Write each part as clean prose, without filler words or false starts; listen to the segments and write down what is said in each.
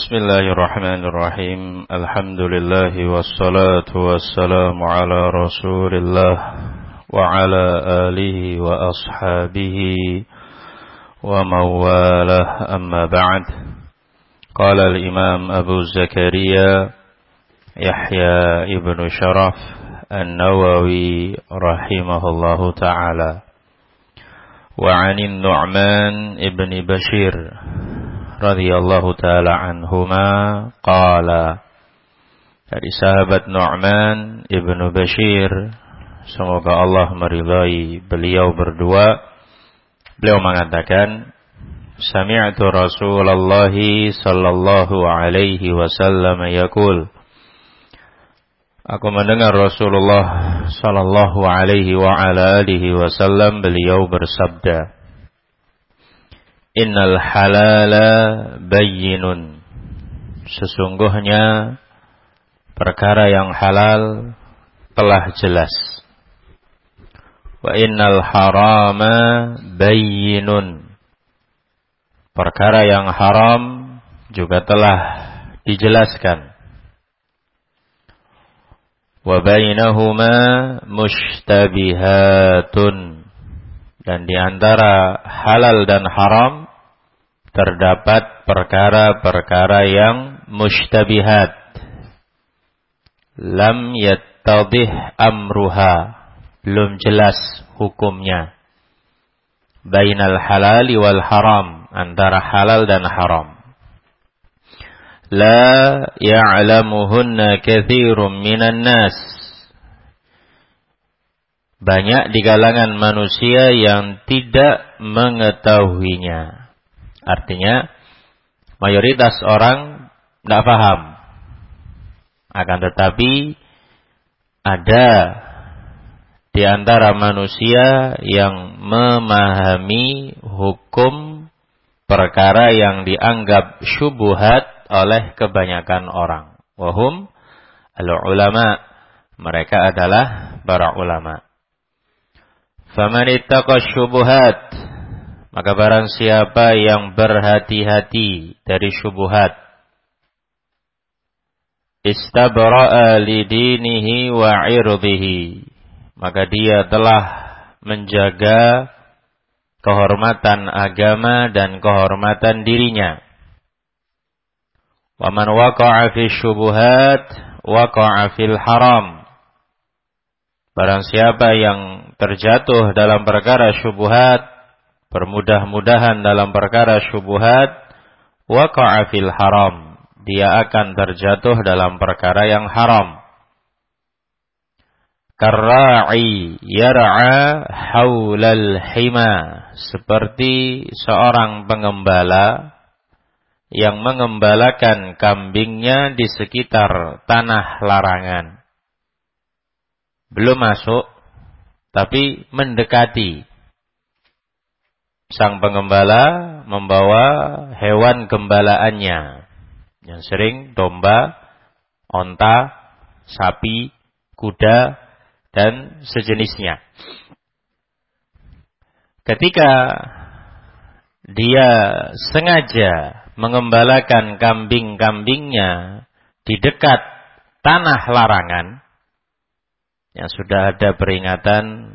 Bismillahirrahmanirrahim. Alhamdulillah wassalatu wassalamu ala Rasulillah wa ala alihi wa ashabihi wa mawalah, amma ba'd. Qala al-Imam Abu Zakaria Yahya ibn Sharaf An-Nawawi rahimahullahu ta'ala. Wa 'anin Nu'man ibn Bashir radhiyallahu ta'ala anhuma qala, dari sahabat Nu'man ibnu Bashir, semoga Allah meridai beliau berdua, beliau mengatakan, sami'tu Rasulullah sallallahu alaihi wasallam yaqul, aku mendengar Rasulullah sallallahu alaihi wa ala alihi wasallam beliau bersabda, innal halala bayyinun, sesungguhnya perkara yang halal telah jelas. Wa innal harama bayyinun, perkara yang haram juga telah dijelaskan. Wa bainahuma mushtabihatun, dan di antara halal dan haram terdapat perkara-perkara yang mushtabihat. Lam yattadih amruha, belum jelas hukumnya. Bainal halali wal haram, antara halal dan haram. La ya'lamuhunna katsirum minan nas, banyak di kalangan manusia yang tidak mengetahuinya. Artinya, mayoritas orang tidak paham. Akan tetapi, ada di antara manusia yang memahami hukum perkara yang dianggap syubhat oleh kebanyakan orang. Wahum al-ulama, mereka adalah para ulama. Faman ittaqa syubuhat, maka barang siapa yang berhati-hati dari syubhat, istabra'a lidinihi wa 'irdihi, maka dia telah menjaga kehormatan agama dan kehormatan dirinya. Wa man waqa'a fi syubuhat waqa'a fil haram, barang siapa yang terjatuh dalam perkara syubhat, bermudah-mudahan dalam perkara syubhat, waqa'a fil haram, dia akan terjatuh dalam perkara yang haram. Karra'i yar'a haulal hima, seperti seorang pengembala yang mengembalakan kambingnya di sekitar tanah larangan. Belum masuk, tapi mendekati. Sang pengembala membawa hewan gembalaannya, yang sering domba, onta, sapi, kuda, dan sejenisnya. Ketika dia sengaja mengembalakan kambing-kambingnya di dekat tanah larangan, yang sudah ada peringatan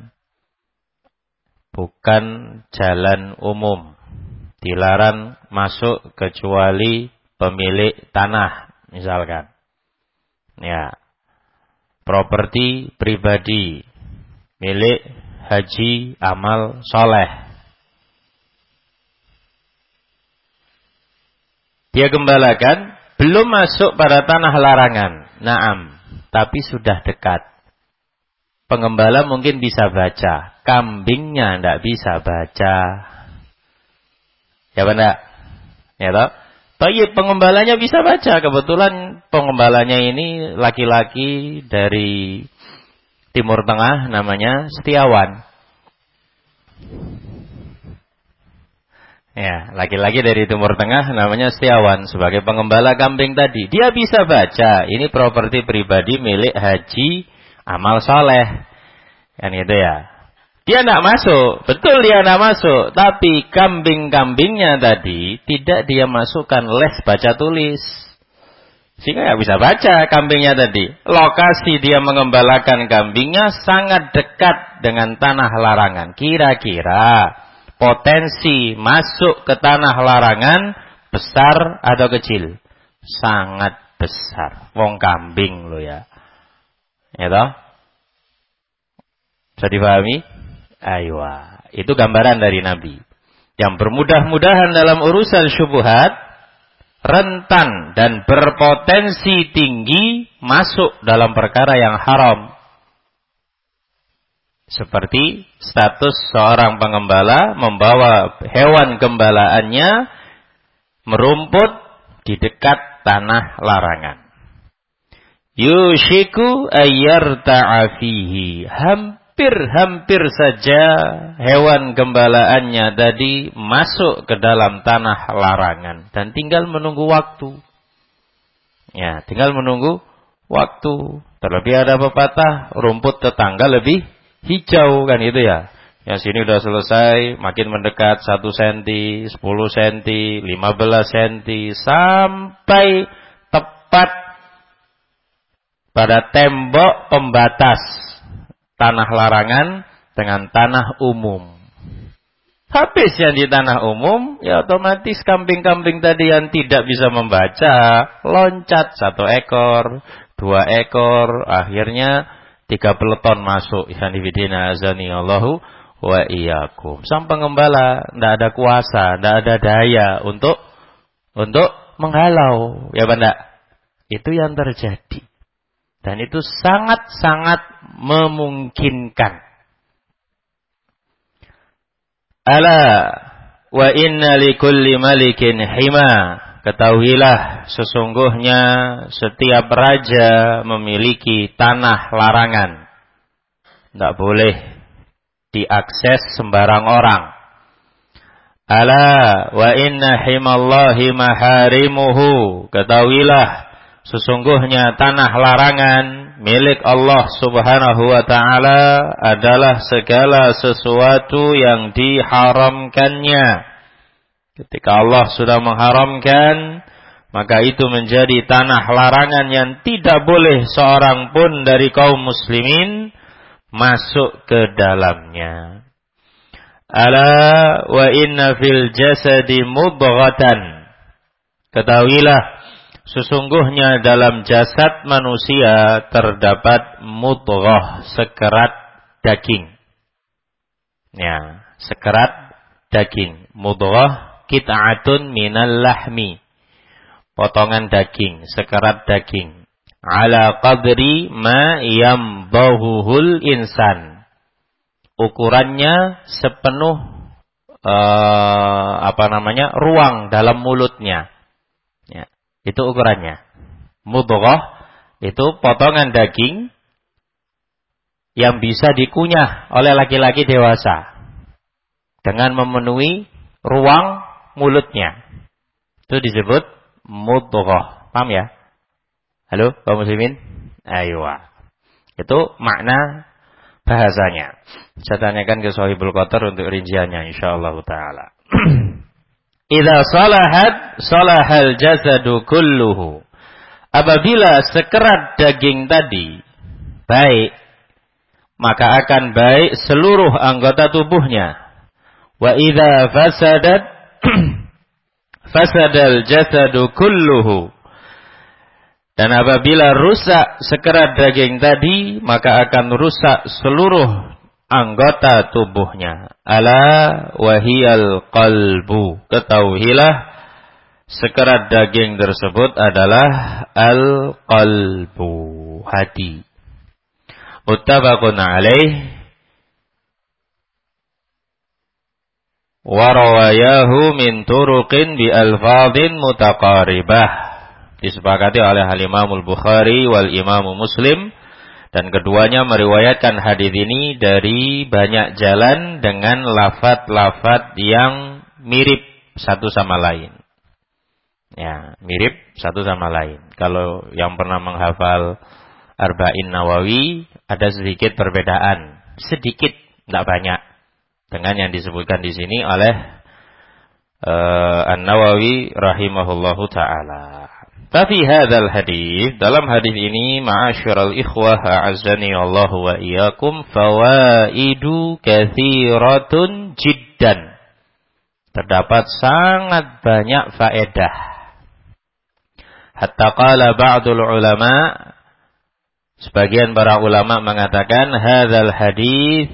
bukan jalan umum, dilarang masuk kecuali pemilik tanah, misalkan. Ya, properti pribadi, milik haji amal soleh. Dia gembalakan, belum masuk pada tanah larangan. Naam, tapi sudah dekat. Pengembala mungkin bisa baca, kambingnya tidak bisa baca. Ya benar? Ya toh? Tapi pengembalanya bisa baca. Kebetulan pengembalanya ini laki-laki dari Timur Tengah, namanya Setiawan. Ya, laki-laki dari Timur Tengah namanya Setiawan sebagai pengembala kambing tadi. Dia bisa baca, ini properti pribadi milik haji amal soleh. Kan gitu ya. Dia tidak masuk, betul dia tidak masuk. Tapi kambing-kambingnya tadi tidak dia masukkan les baca tulis. Sehingga nggak bisa baca kambingnya tadi. Lokasi dia mengembalakan kambingnya sangat dekat dengan tanah larangan. Kira-kira potensi masuk ke tanah larangan besar atau kecil? Sangat besar. Wong kambing loh ya. Ya toh? Bisa dipahami? Ayo, itu gambaran dari Nabi. Yang bermudah-mudahan dalam urusan syubhat, rentan dan berpotensi tinggi masuk dalam perkara yang haram. Seperti status seorang pengembala membawa hewan gembalaannya merumput di dekat tanah larangan. Yushiku ayyarta'a fihi. Hampir saja hewan gembalaannya tadi masuk ke dalam tanah larangan. Dan tinggal menunggu waktu. Ya, tinggal menunggu waktu. Terlebih ada pepatah, rumput tetangga lebih hijau, kan itu ya. Yang sini udah selesai, makin mendekat 1 cm, 10 cm, 15 cm, sampai tepat pada tembok pembatas tanah larangan dengan tanah umum. Habis yang di tanah umum, ya otomatis kambing-kambing tadi yang tidak bisa membaca, loncat 1 ekor, 2 ekor, akhirnya 3 peleton masuk. Ikhwanifidina azani Allahu wa iyyakum. Sang pengembala tidak ada kuasa, tidak ada daya untuk menghalau. Ya Banda, itu yang terjadi. Dan itu sangat-sangat memungkinkan. Ala wa inna likulli malikin hima. Ketahuilah sesungguhnya setiap raja memiliki tanah larangan. Tidak boleh diakses sembarang orang. Ala wa inna himallahi maharimuhu. Ketahuilah sesungguhnya tanah larangan milik Allah Subhanahu wa ta'ala adalah segala sesuatu yang diharamkannya. Ketika Allah sudah mengharamkan, maka itu menjadi tanah larangan yang tidak boleh seorang pun dari kaum muslimin masuk ke dalamnya. Ala wa inna fil jasadi mudghatan. Ketahuilah sesungguhnya dalam jasad manusia terdapat mudghah, sekerat daging. Ya, sekerat daging. Mudghah qit'atun minal lahmi. Potongan daging, sekerat daging. Ala qadri ma yambahuhul insan. Ukurannya sepenuh ruang dalam mulutnya. Ya. Itu ukurannya. Mudghah itu potongan daging yang bisa dikunyah oleh laki-laki dewasa dengan memenuhi ruang mulutnya. Itu disebut mudghah. Paham ya? Halo, kaum muslimin? Aywa. Itu makna bahasanya. Saya tanyakan ke Shahibul Qatar untuk rinciannya insyaallah taala. Idza salahal jasadu kulluhu. Apabila sekerat daging tadi baik, maka akan baik seluruh anggota tubuhnya. Wa idza fasadal jasadu kulluhu. Dan apabila rusak sekerat daging tadi, maka akan rusak seluruh anggota tubuhnya. Ala wahiyal qalbu. Ketahuilah sekerat daging tersebut adalah al-qalbu, hati. Muttafaqun alaih. Wa rawayahu min turuqin bi alfadhin mutaqaribah. Disepakati oleh Al-Imam Al-Bukhari wal Imam Muslim. Dan keduanya meriwayatkan hadis ini dari banyak jalan dengan lafaz-lafaz yang mirip satu sama lain. Ya, mirip satu sama lain. Kalau yang pernah menghafal Arba'in Nawawi, ada sedikit perbedaan. Sedikit, Tidak banyak. Dengan yang disebutkan di sini oleh An-Nawawi rahimahullahu ta'ala. Tapi hadzal hadis, dalam hadis ini ma'asyiral ikhwah a'azzani Allah wa iyyakum, fawaidu katsiratun jiddan. Terdapat sangat banyak faedah. Hatta qala ba'dul ulama, sebagian para ulama mengatakan hadzal hadis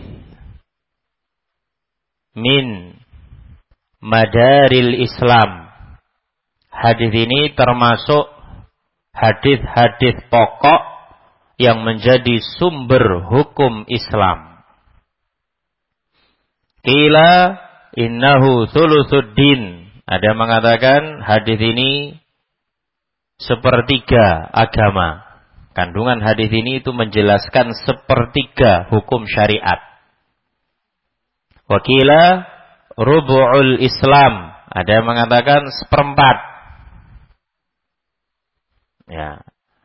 min madaril Islam. Hadis ini termasuk hadis-hadis pokok yang menjadi sumber hukum Islam. Qila innahu thulutsuddin. Ada yang mengatakan hadis ini sepertiga agama. Kandungan hadis ini itu menjelaskan sepertiga hukum syariat. Wa qila rubu'ul Islam. Ada yang mengatakan seperempat. Ya.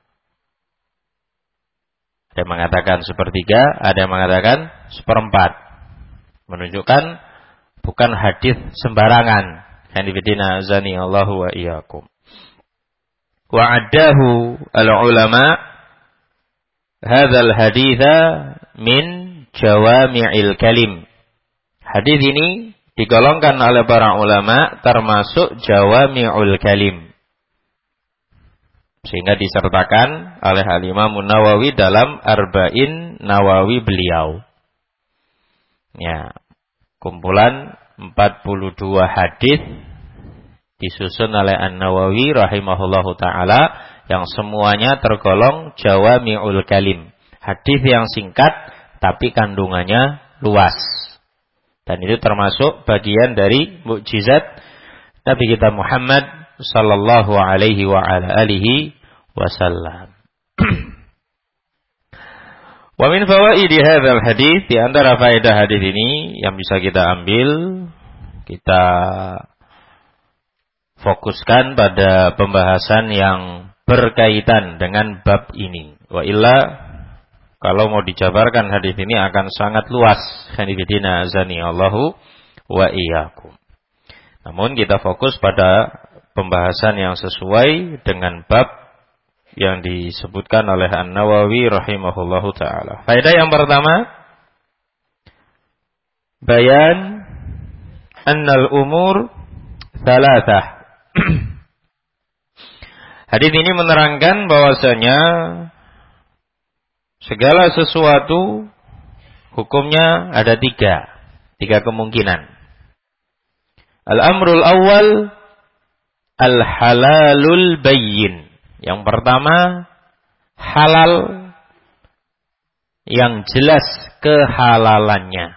Ada yang mengatakan sepertiga, ada yang mengatakan seperempat. Menunjukkan bukan hadis sembarangan. Hanifidina azani Allahu wa iyyakum. Wa addahu al-ulama hadzal haditha min jawami'il kalim. Hadis ini digolongkan oleh para ulama termasuk jawami'ul kalim. Sehingga disertakan oleh Al-Imam Nawawi dalam Arba'in Nawawi beliau. Ya, kumpulan 42 hadis disusun oleh An-Nawawi rahimahullahu ta'ala yang semuanya tergolong jawami'ul kalim. Hadis yang singkat tapi kandungannya luas. Dan itu termasuk bagian dari mukjizat Nabi kita Muhammad sallallahu alaihi wa ala alihi wasallam. Wa min fawaidi hadzal hadis, di antara faedah hadis ini yang bisa kita ambil, kita fokuskan pada pembahasan yang berkaitan dengan bab ini. Wa illa, kalau mau dijabarkan hadis ini akan sangat luas. Hanifidina azani Allahu wa iyyakum. Namun kita fokus pada pembahasan yang sesuai dengan bab yang disebutkan oleh An-Nawawi rahimahullahu ta'ala. Faedah yang pertama, bayan annal umur thalathah. Hadis ini menerangkan bahwasanya segala sesuatu hukumnya ada tiga kemungkinan. Al-amrul awal al-halalul bayyin. Yang pertama, halal yang jelas kehalalannya.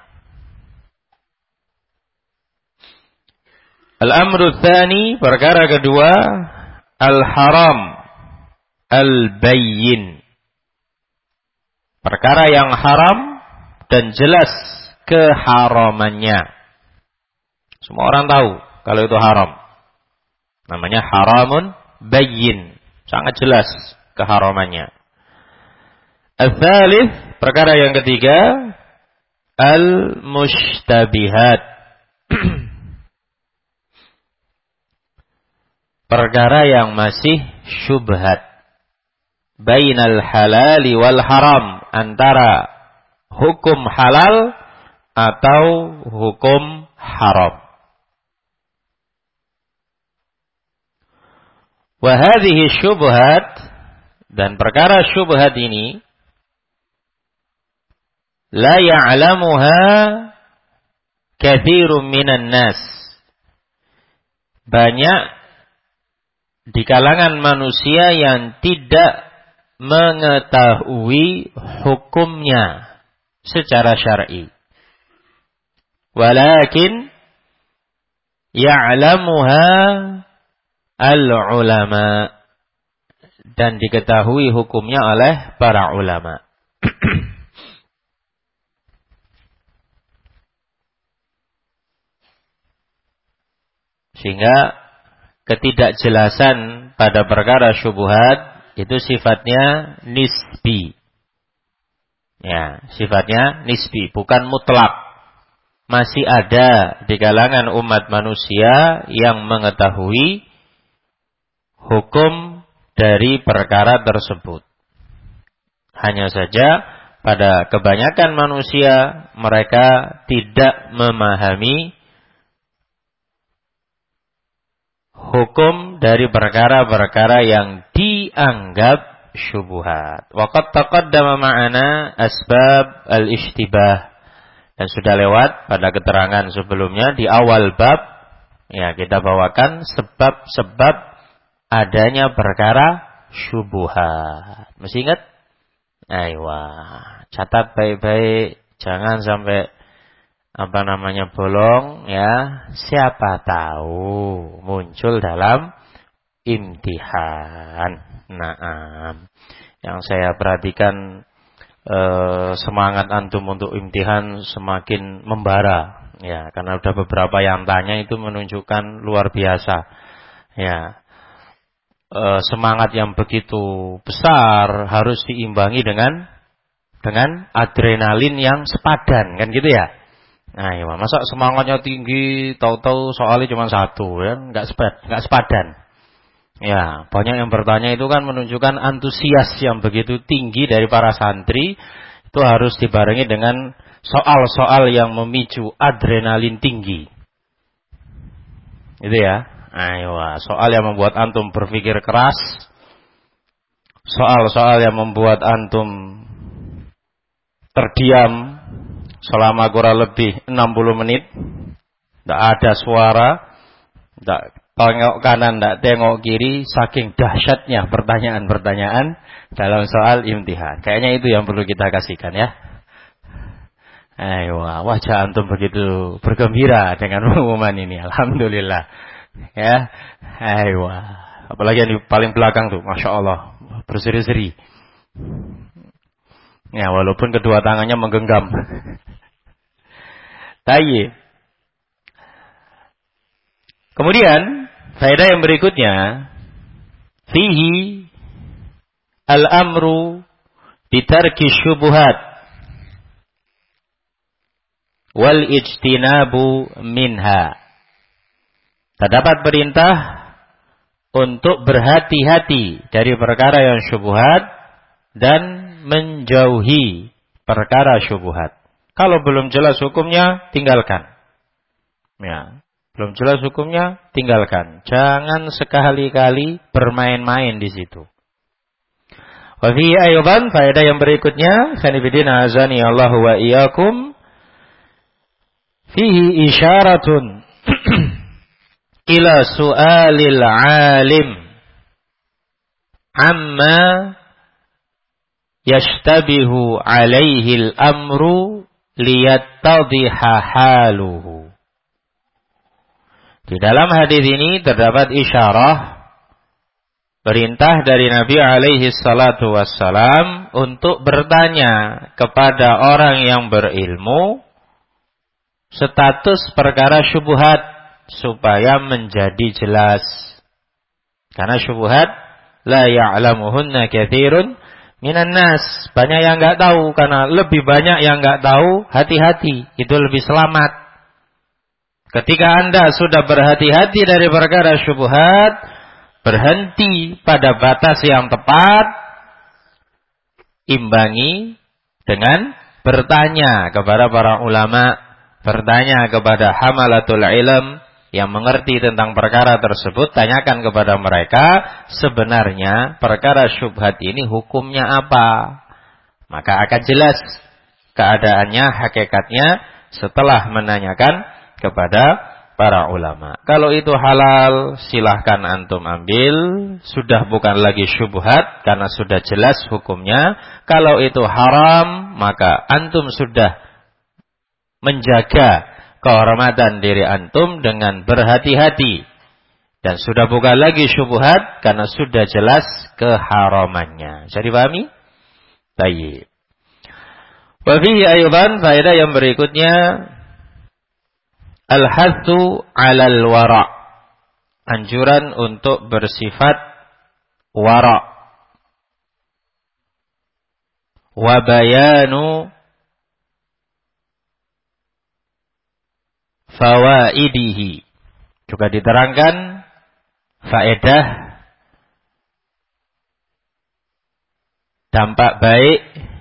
Al-amru tsani, perkara kedua, al-haram al-bayyin. Perkara yang haram dan jelas keharamannya. Semua orang tahu kalau itu haram. Namanya haramun bayyin. Sangat jelas keharamannya. Al-thalith, perkara yang ketiga, al-mushtabihat. Perkara yang masih syubhat. Bainal halali wal haram. Antara hukum halal atau hukum haram. Wahadhihi syubhat, dan perkara syubhat ini la ya'lamuha katsirun minan nas. Banyak di kalangan manusia yang tidak mengetahui hukumnya secara syar'i. Walakin ya'lamuha al-ulama, dan diketahui hukumnya oleh para ulama. Sehingga ketidakjelasan pada perkara syubhat itu sifatnya nisbi. Ya, sifatnya nisbi, bukan mutlak. masih ada di kalangan umat manusia yang mengetahui hukum dari perkara tersebut. Hanya saja pada kebanyakan manusia mereka tidak memahami hukum dari perkara-perkara yang dianggap syubhat. Waqad taqaddama ma'ana asbab al-ishtibah. Dan sudah lewat pada keterangan sebelumnya di awal bab, ya kita bawakan sebab-sebab adanya perkara syubhat. Masih ingat? Aywa, catat baik-baik, jangan sampai bolong ya. Siapa tahu muncul dalam imtihan. Naam. Yang saya perhatikan semangat antum untuk imtihan semakin membara ya, karena udah beberapa yang tanya itu menunjukkan luar biasa ya, semangat yang begitu besar harus diimbangi dengan adrenalin yang sepadan kan gitu ya. Nah ya, masa semangatnya tinggi tahu-tahu soalnya cuma satu ya, nggak sepadan ya. Banyak yang bertanya itu kan menunjukkan antusias yang begitu tinggi dari para santri. Itu harus dibarengi dengan soal-soal yang memicu adrenalin tinggi. Itu ya. Ayo, soal yang membuat antum berpikir keras. Soal-soal yang membuat antum terdiam selama kurang lebih 60 menit. Tidak ada suara. Tidak tengok kanan, tidak tengok kiri, saking dahsyatnya pertanyaan-pertanyaan dalam soal imtihan. Kayaknya itu yang perlu kita kasihkan ya. Ayo, wajah antum begitu bergembira dengan pengumuman ini. Alhamdulillah. Ya, ayo. Apalagi yang di paling belakang tuh, masya Allah, berseri-seri. Ya, walaupun kedua tangannya menggenggam. Tayyib. Kemudian faedah yang berikutnya, fihi al-amru bitarki syubuhat wal ijtinabu minha. Terdapat perintah untuk berhati-hati dari perkara yang syubhat dan menjauhi perkara syubhat. Kalau belum jelas hukumnya, tinggalkan. Ya. Belum jelas hukumnya, tinggalkan. Jangan sekali-kali bermain-main di situ. Wa fi aydan faedah yang berikutnya, sanibidina azani Allahu wa iyyakum, fihi isyaratun ila su'alil alim amma yashtabihu alaihi al-amru liyattadhiha haluhu. Di dalam hadis ini terdapat isyarah perintah dari Nabi alaihi salatu wassalam untuk bertanya kepada orang yang berilmu status perkara syubhat supaya menjadi jelas. Karena syubhat la ya'lamuhunna katsirun minan nas. Banyak yang enggak tahu, karena lebih banyak yang enggak tahu, hati-hati, itu lebih selamat. Ketika Anda sudah berhati-hati dari perkara syubhat, berhenti pada batas yang tepat, imbangi dengan bertanya kepada para ulama, bertanya kepada hamalatul ilm yang mengerti tentang perkara tersebut, tanyakan kepada mereka sebenarnya perkara syubhat ini hukumnya apa. Maka akan jelas keadaannya, hakikatnya setelah menanyakan kepada para ulama. Kalau itu halal, silahkan antum ambil, sudah bukan lagi syubhat karena sudah jelas hukumnya. Kalau itu haram, maka antum sudah menjaga kehormatan diri antum dengan berhati-hati, dan sudah bukan lagi syubhat karena sudah jelas keharamannya. Bisa dipahami? Baik. Wa fihi aydan faedah yang berikutnya, al-hathu 'alal wara', anjuran untuk bersifat wara', wa bayanu fawaidihi. Juga diterangkan faedah, dampak baik,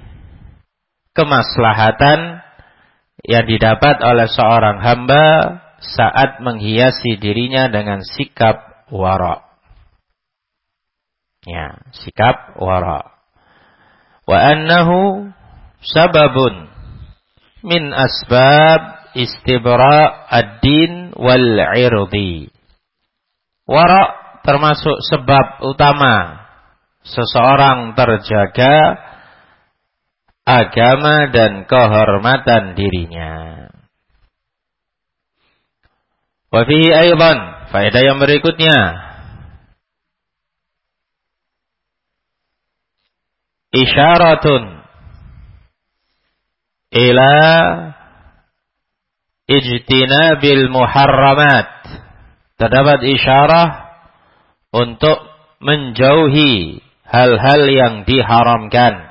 kemaslahatan yang didapat oleh seorang hamba saat menghiasi dirinya dengan sikap wara. Ya, sikap wara. Wa annahu sababun min asbab istibra' ad-din wal 'irdi. Wara termasuk sebab utama seseorang terjaga agama dan kehormatan dirinya. Wa fihi aidan, faedah yang berikutnya, isyaratun ila ijtinabil muharramat. Terdapat isyarah untuk menjauhi hal-hal yang diharamkan.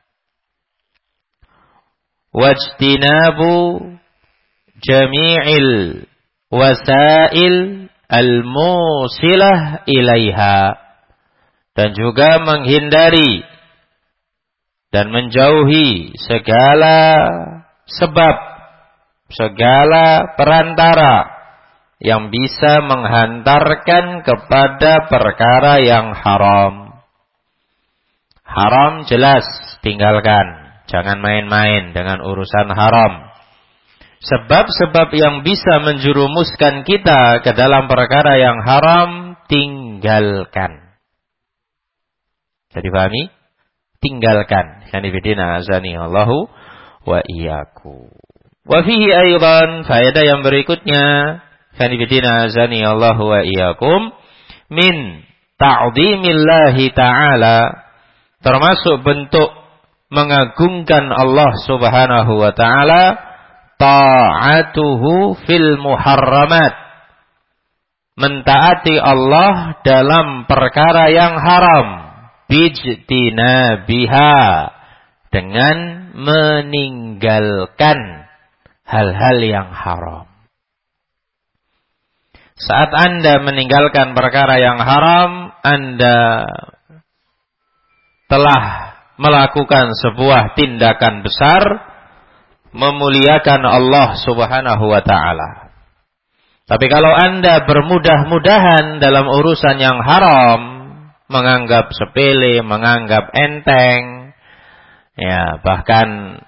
Wajtinabu jami'il wasail al-musilah ilaiha. Dan juga menghindari dan menjauhi segala sebab, segala perantara yang bisa menghantarkan kepada perkara yang haram. Haram jelas, tinggalkan. Jangan main-main dengan urusan haram. Sebab-sebab yang bisa menjerumuskan kita ke dalam perkara yang haram, tinggalkan. Jadi pahami? Tinggalkan. Kanifidina azani Allahu wa iyyakum. Wa fihi aidan, faedah yang berikutnya, kanifidina azani Allahu wa iyyakum, min ta'zimillahi ta'ala, termasuk bentuk mengagungkan Allah Subhanahu wa ta'ala, ta'atuhu fil muharramat, mentaati Allah dalam perkara yang haram, bijtinabiha, dengan meninggalkan hal-hal yang haram. Saat Anda meninggalkan perkara yang haram, Anda telah melakukan sebuah tindakan besar, memuliakan Allah Subhanahu wa ta'ala. Tapi kalau Anda bermudah-mudahan dalam urusan yang haram, menganggap sepele, menganggap enteng, ya bahkan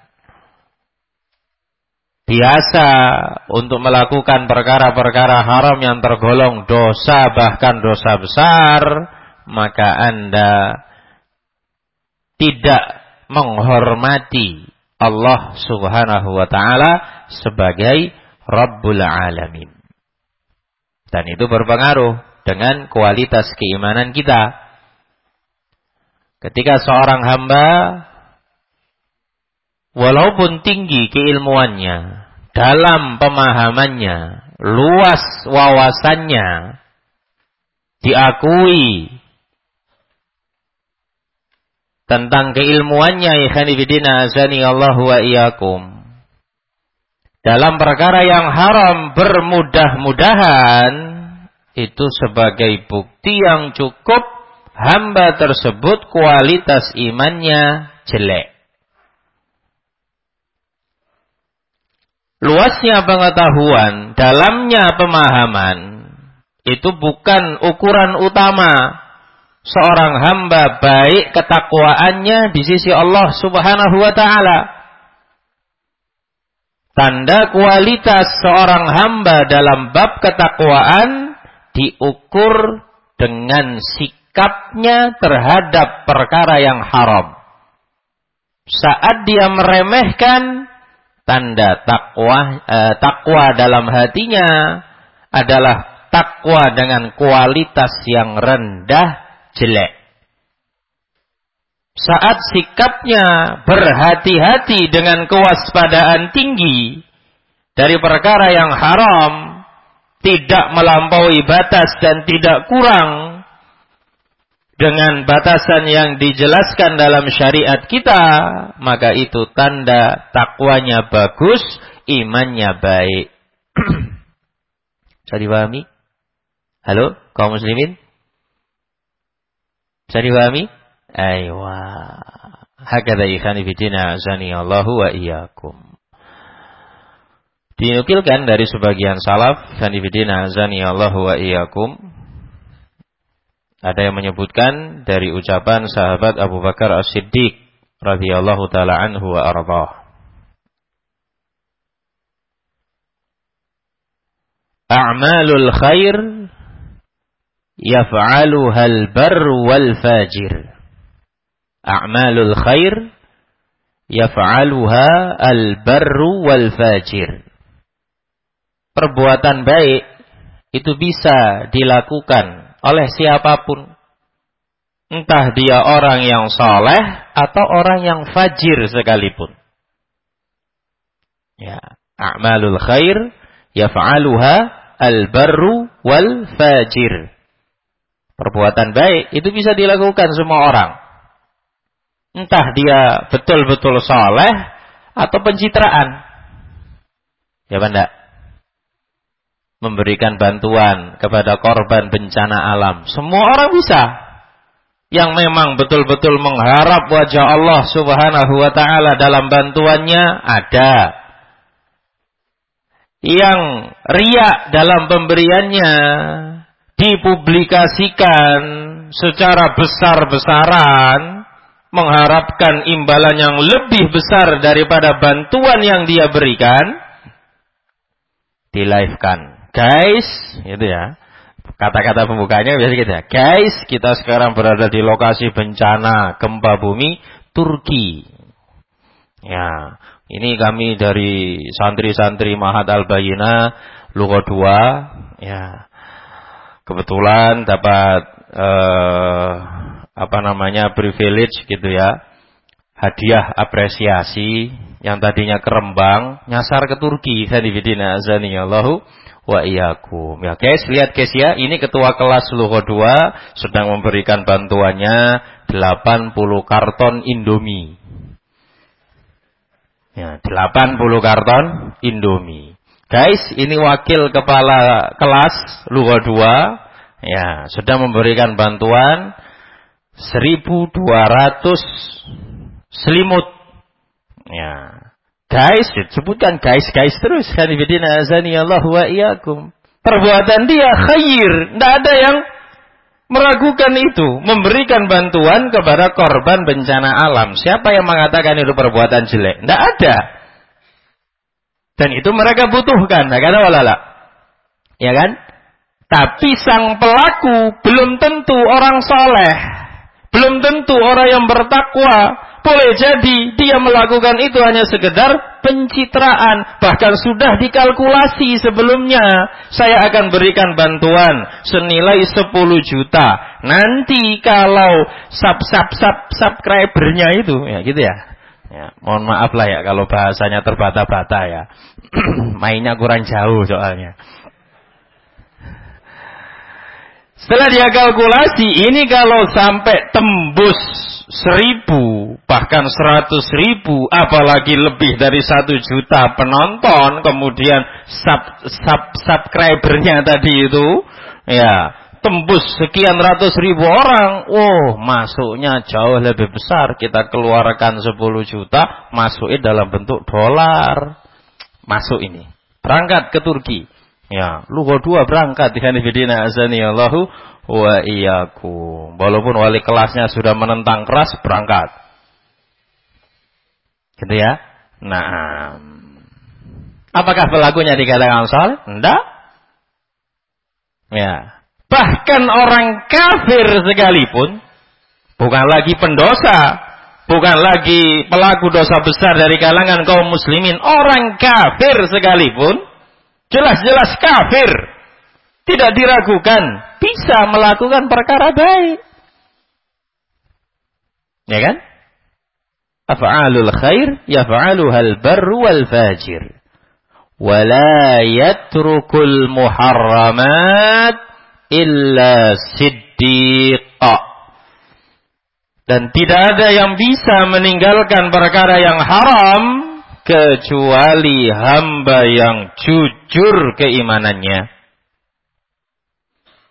biasa untuk melakukan perkara-perkara haram yang tergolong dosa, bahkan dosa besar, maka Anda tidak menghormati Allah Subhanahu wa ta'ala sebagai Rabbul Alamin. Dan itu berpengaruh dengan kualitas keimanan kita. Ketika seorang hamba walaupun tinggi keilmuannya, dalam pemahamannya, luas wawasannya, diakui tentang keilmuannya, ikhwanifidina azani Allahu wa iyyakum, dalam perkara yang haram bermudah-mudahan, itu sebagai bukti yang cukup hamba tersebut kualitas imannya jelek. Luasnya pengetahuan, dalamnya pemahaman, itu bukan ukuran utama seorang hamba baik ketakwaannya di sisi Allah Subhanahu wa ta'ala. Tanda kualitas seorang hamba dalam bab ketakwaan diukur dengan sikapnya terhadap perkara yang haram. Saat dia meremehkan, tanda takwa dalam hatinya adalah takwa dengan kualitas yang rendah, jelek. Saat sikapnya berhati-hati dengan kewaspadaan tinggi dari perkara yang haram, tidak melampaui batas dan tidak kurang dengan batasan yang dijelaskan dalam syariat kita, maka itu tanda takwanya bagus, imannya baik. Bisa dipahami? Halo, kaum muslimin? Bisa dipahami? Aywa. Hakadha ikhani fiddina azani Allahu wa iyyakum. Dinukilkan dari sebagian salaf, ikhani fiddina azani Allahu wa iyyakum. Ada yang menyebutkan dari ucapan sahabat Abu Bakar As-Siddiq radhiyallahu taala anhu wa ardhah. A'malul khair yaf'aluha al-barr wal fajir. A'malul khair yaf'aluha al-barr wal fajir. Perbuatan baik itu bisa dilakukan oleh siapapun. Entah dia orang yang saleh atau orang yang fajir sekalipun. Ya, a'malul khair yaf'aluha al-barru wal fajir. Perbuatan baik itu bisa dilakukan semua orang. Entah dia betul-betul saleh atau pencitraan. Ya benda. Memberikan bantuan kepada korban bencana alam. Semua orang bisa. Yang memang betul-betul mengharap wajah Allah Subhanahu wa ta'ala dalam bantuannya ada. Yang riya dalam pemberiannya dipublikasikan secara besar-besaran, mengharapkan imbalan yang lebih besar daripada bantuan yang dia berikan, di-live-kan. Guys, gitu ya. Kata-kata pembukanya biasa gitu ya. Guys, kita sekarang berada di lokasi bencana gempa bumi Turki. Ya, ini kami dari santri-santri Ma'had Al-Bayyinah Lugha 2, ya. Kebetulan dapat privilege gitu ya. Hadiah apresiasi yang tadinya ke Rembang nyasar ke Turki. Hadifidina azanillahu wa iyyakum. Ya guys, lihat guys ya, ini ketua kelas Lugha 2 sedang memberikan bantuannya 80 karton Indomie. Ya, 80 karton Indomie. Guys, ini wakil kepala kelas Lugha 2 ya, sedang memberikan bantuan 1.200 selimut. Ya. Guys, sebutkan guys terus. Hanifidina azani Allah wa iyyakum. Perbuatan dia khair, tidak ada yang meragukan itu, memberikan bantuan kepada korban bencana alam. Siapa yang mengatakan itu perbuatan jelek? Tidak ada. Dan itu mereka butuhkan, kata walala. Ya kan? Tapi sang pelaku belum tentu orang soleh, belum tentu orang yang bertakwa. Boleh jadi dia melakukan itu hanya sekedar pencitraan. Bahkan sudah dikalkulasi sebelumnya. Saya akan berikan bantuan senilai 10 juta. Nanti kalau subscribernya itu, ya gitu ya. Ya, mohon maaf lah ya kalau bahasanya terbata-bata ya. Mainnya kurang jauh soalnya. Setelah dia kalkulasi, ini kalau sampai tembus 1.000, bahkan 100.000, apalagi lebih dari 1 juta penonton, kemudian subscribernya tadi itu, ya, tembus sekian ratus ribu orang, masuknya jauh lebih besar. Kita keluarkan 10 juta, masuknya dalam bentuk dolar. Masuk ini. Berangkat ke Turki. Ya, Lugha 2 berangkat. Hanifidina azani Allahu wa iyyakum. Walaupun wali kelasnya sudah menentang keras, berangkat. Gitu ya. Nah, apakah pelakunya dikatakan saleh? Enggak. Ya. Bahkan orang kafir sekalipun, bukan lagi pendosa, bukan lagi pelaku dosa besar dari kalangan kaum muslimin, orang kafir sekalipun, jelas-jelas kafir, tidak diragukan, bisa melakukan perkara baik. Ya kan? Af'alul khair yaf'aluhal barru wal fajir. Wala yatrukul muharramat illa siddiqa. Dan tidak ada yang bisa meninggalkan perkara yang haram kecuali hamba yang jujur keimanannya.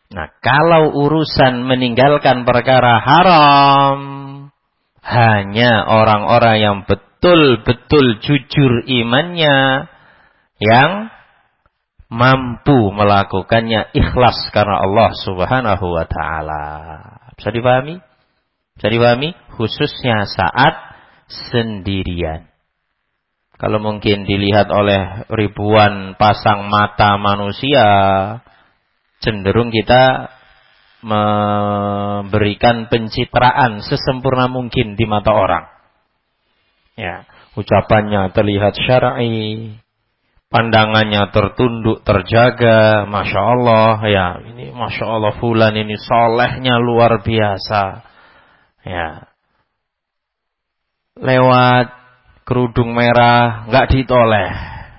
Nah, kalau urusan meninggalkan perkara haram, hanya orang-orang yang betul-betul jujur imannya yang mampu melakukannya ikhlas karena Allah Subhanahu wa taala. Bisa dipahami? Bisa dipahami? Khususnya saat sendirian. Kalau mungkin dilihat oleh ribuan pasang mata manusia, cenderung kita memberikan pencitraan sesempurna mungkin di mata orang. Ya, ucapannya terlihat syar'i, pandangannya tertunduk, terjaga, Masya Allah, ya, ini Masya Allah fulan ini solehnya luar biasa. Ya, lewat kerudung merah nggak ditoleh,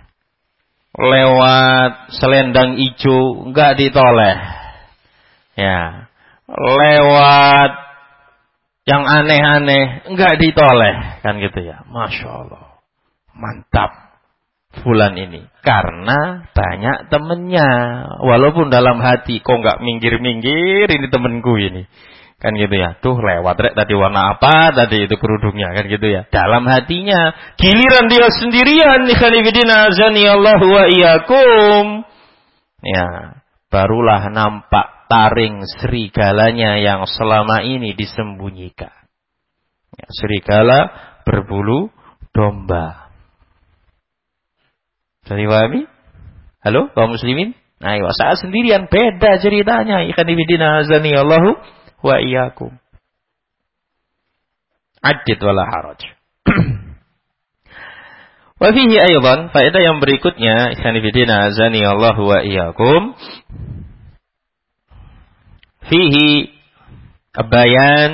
lewat selendang hijau nggak ditoleh, ya, lewat yang aneh-aneh nggak ditoleh, kan gitu ya. Masya Allah, mantap fulan ini, karena banyak temennya, walaupun dalam hati kok nggak minggir-minggir, ini temenku ini, kan gitu ya. Tuh lewat rek tadi warna apa tadi itu kerudungnya, kan gitu ya. Dalam hatinya, giliran dia sendirian, ikhanifidina azani Allahu wa iyyakum, ya, barulah nampak taring serigalanya yang selama ini disembunyikan. Ya, serigala berbulu domba. Bisa dipahami? Halo, kaum muslimin? Nah, saat sendirian beda ceritanya. Ikhanifidina azani Allahu wa iyyakum. Adid wala haraj. Wa fihi aydan, faedah yang berikutnya, ikhanifidina azani Allahu wa iyyakum. Fihi bayan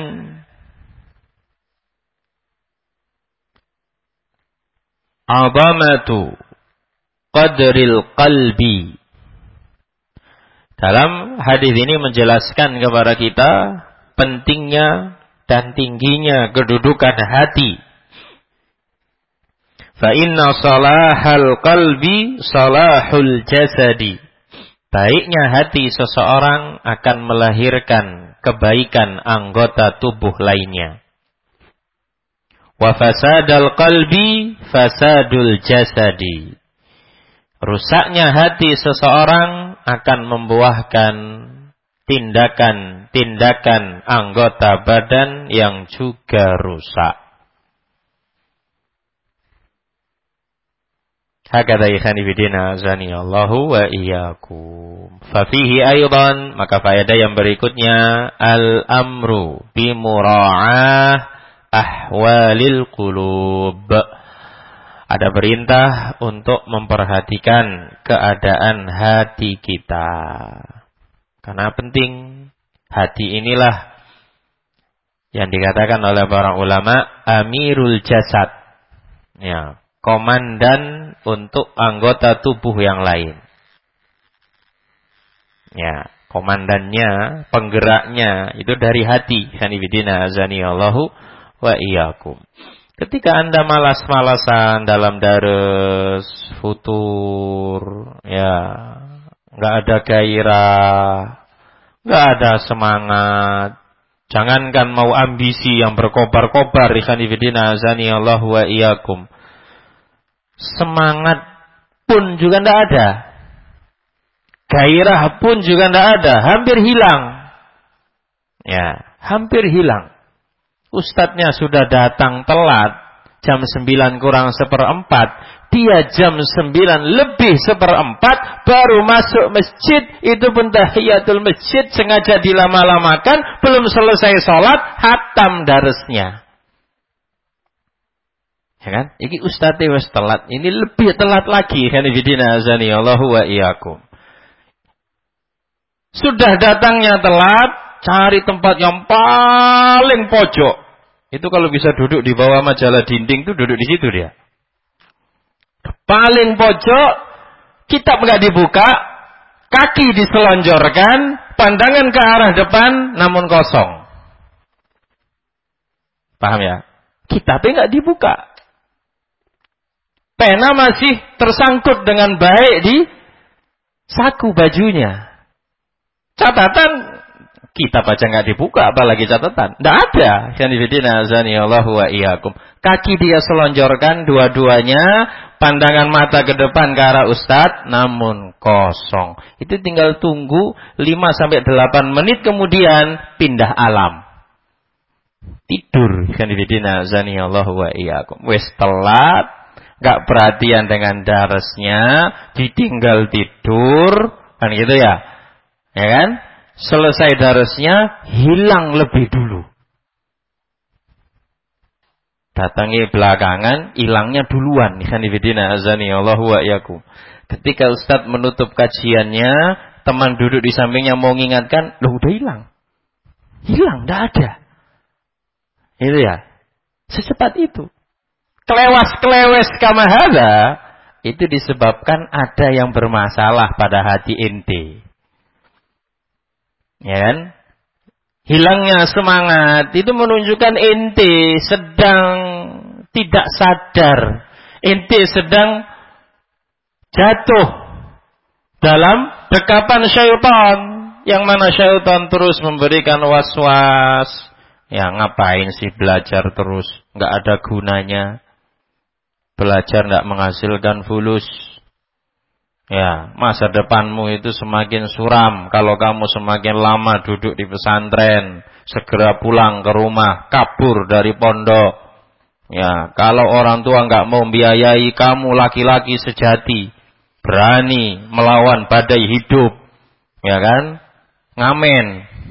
azamatu qadril qalbi. Dalam hadis ini menjelaskan kepada kita pentingnya dan tingginya kedudukan hati. Fa inna salahal qalbi salahul jasadi. Baiknya hati seseorang akan melahirkan kebaikan anggota tubuh lainnya. Wa fasadal qalbi fasadul jasadi. Rusaknya hati seseorang akan membuahkan tindakan-tindakan anggota badan yang juga rusak. Hakadha ikhanifidina azani Allahu wa iyyakum. Fafihi aydan, maka faedah yang berikutnya, al-amru bimura'ah ahwalil qulub. Ada perintah untuk memperhatikan keadaan hati kita. Karena penting, hati inilah yang dikatakan oleh para ulama amirul jasad. Ya, komandan untuk anggota tubuh yang lain. Ya, komandannya, penggeraknya itu dari hati. Hanifidina azani Allahu wa iyyakum. Ketika Anda malas-malasan dalam daras, futur, ya, nggak ada gairah, nggak ada semangat. Jangankan mau ambisi yang berkobar-kobar, hanifidina azani Allahu wa iyyakum. Semangat pun juga tidak ada. Gairah pun juga tidak ada. Hampir hilang. Ya, hampir hilang. Ustadznya sudah datang telat. Jam 9 kurang 1/4. Dia jam 9 lebih 1/4. Baru masuk masjid. Itu pun tahiyatul masjid. Sengaja dilama-lamakan. Belum selesai sholat. Hatam daresnya. Ya kan? Ini ustadz wis telat, ini lebih telat lagi. Hanifidina azani Allahu wa iyyakum. Sudah datangnya telat, cari tempat yang paling pojok. Itu kalau bisa duduk di bawah majalah dinding tuh duduk di situ dia. Paling pojok, kitab enggak dibuka, kaki diselonjorkan, pandangan ke arah depan namun kosong. Paham ya? Kitabnya enggak dibuka. Pena masih tersangkut dengan baik di saku bajunya. Catatan kitab aja nggak dibuka, apalagi catatan. Nggak ada. Khanifidina azanillahu wa iyyakum. Kaki dia selonjorkan dua-duanya, pandangan mata ke depan ke arah ustadz, namun kosong. Itu tinggal tunggu 5-8 menit kemudian pindah alam. Tidur. Khanifidina azanillahu wa iyyakum. Wes telat, nggak perhatian dengan darasnya, ditinggal tidur, kan gitu ya. Ya kan? Selesai darasnya, hilang lebih dulu. Datangi belakangan, hilangnya duluan. Khanifidina azanillahu wa iyyakum. Ketika ustadz menutup kajiannya, teman duduk di sampingnya mau mengingatkan, loh udah hilang. Hilang, tidak ada. Itu ya. Secepat itu. Kelewas-kelewes kama hadza, itu disebabkan ada yang bermasalah pada hati ente. Ya kan? Hilangnya semangat itu menunjukkan ente sedang tidak sadar. Ente sedang jatuh dalam dekapan syaitan. Yang mana syaitan terus memberikan was-was. Ya ngapain sih belajar terus? Nggak ada gunanya. Belajar nggak menghasilkan fulus. Ya, masa depanmu itu semakin suram kalau kamu semakin lama duduk di pesantren, segera pulang ke rumah, kabur dari pondok. Ya, kalau orang tua nggak mau membiayai kamu laki-laki sejati, berani melawan badai hidup, ya kan? Ngamen.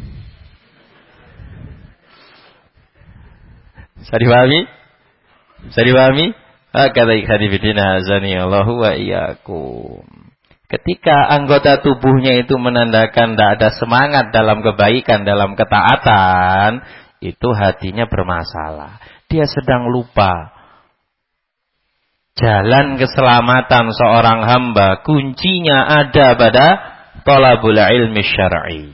Bisa dipahami? Bisa dipahami? Kata ikhwanifidina azani Allahu wa iyyakum. Ketika anggota tubuhnya itu menandakan tidak ada semangat dalam kebaikan, dalam ketaatan, itu hatinya bermasalah. Dia sedang lupa. Jalan keselamatan seorang hamba, kuncinya ada pada thalabul ilmi syar'i.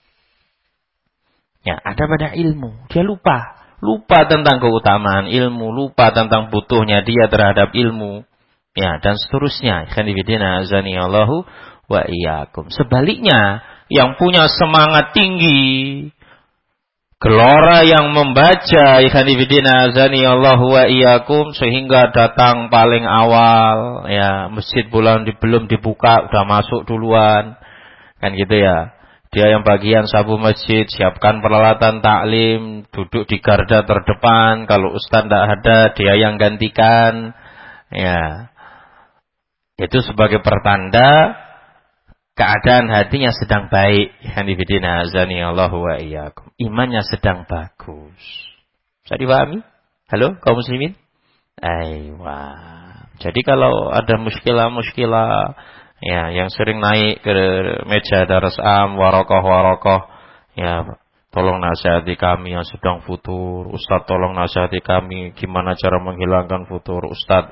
Ya, ada pada ilmu. Dia lupa. Lupa tentang keutamaan ilmu, lupa tentang butuhnya dia terhadap ilmu. Ya, dan seterusnya. Khanifidina azani Allahu wa iyyakum. Sebaliknya, yang punya semangat tinggi, gelora yang membaca, khanifidina azani Allahu wa iyyakum, sehingga datang paling awal, ya, masjid belum dibuka, udah masuk duluan. Kan gitu ya. Dia yang bagian sabu masjid, siapkan peralatan taklim, duduk di garda terdepan, kalau ustaz tidak ada, dia yang gantikan. Ya. Itu sebagai pertanda keadaan hatinya sedang baik. Hanifidina azani Allahu wa iyyakum. Imannya sedang bagus. Bisa dipahami? Halo, kaum muslimin? Aywa. Jadi kalau ada muskilah-muskilah ya yang sering naik ke meja daras am, warokoh, ya tolong nasihati kami yang sedang futur. Ustaz tolong nasihati kami gimana cara menghilangkan futur. Ustaz.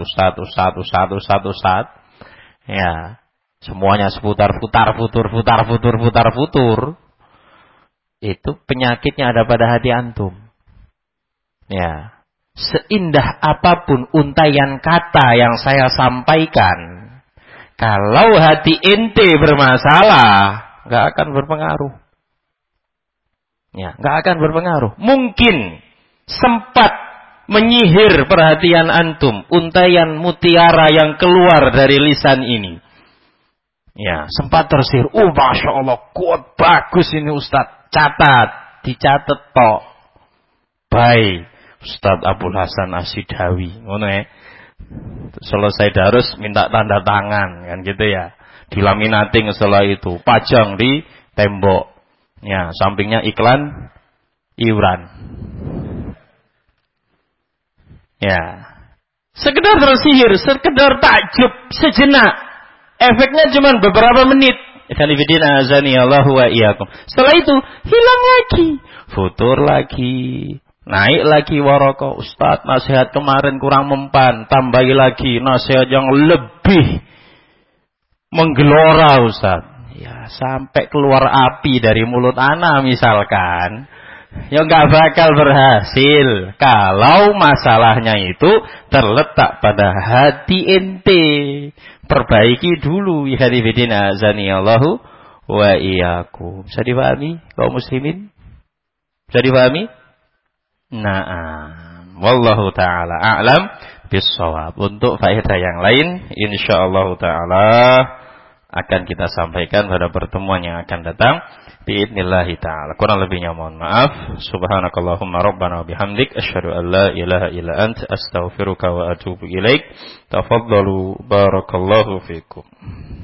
Ya, semuanya seputar futur. Itu penyakitnya ada pada hati antum. Ya, seindah apapun untayan kata yang saya sampaikan, kalau hati ente bermasalah, nggak akan berpengaruh. Ya, nggak akan berpengaruh. Mungkin sempat menyihir perhatian antum, untayan mutiara yang keluar dari lisan ini. Ya, sempat tersihir. Oh, masya Allah, kuat bagus ini Ustaz. Catat, dicatat tok. Baik, Ustaz Abdul Hasan Asyidawi, ngono ya. Selesai darus minta tanda tangan, kan gitu ya. Dilaminating setelah itu, pajang di tembok. Ya, sampingnya iklan iuran. Ya. Sekedar tersihir, sekedar takjub sejenak. Efeknya cuma beberapa menit. Khanifidina azani Allahu wa iyyakum. Setelah itu hilang lagi, futur lagi, naik lagi waroko. Ustaz, nasihat kemarin kurang mempan, tambahi lagi nasihat yang lebih menggelora Ustaz. Ya, sampai keluar api dari mulut ana misalkan. Ya nggak bakal berhasil kalau masalahnya itu terletak pada hati ente. Perbaiki dulu, ya hadirin azani Allahu wa iyyakum. Bisa dipahami kaum muslimin? Bisa dipahami? Na'am. Wallahu taala a'lam bis-shawab. Untuk faedah yang lain insyaallah taala akan kita sampaikan pada pertemuan yang akan datang biidznillah taala. Kurang lebihnya mohon maaf. Subhanakallahumma rabbana bihamdik asyhadu an la ilaha illa anta astaghfiruka wa atubu ilaik. Tafaddalu barakallahu fikum.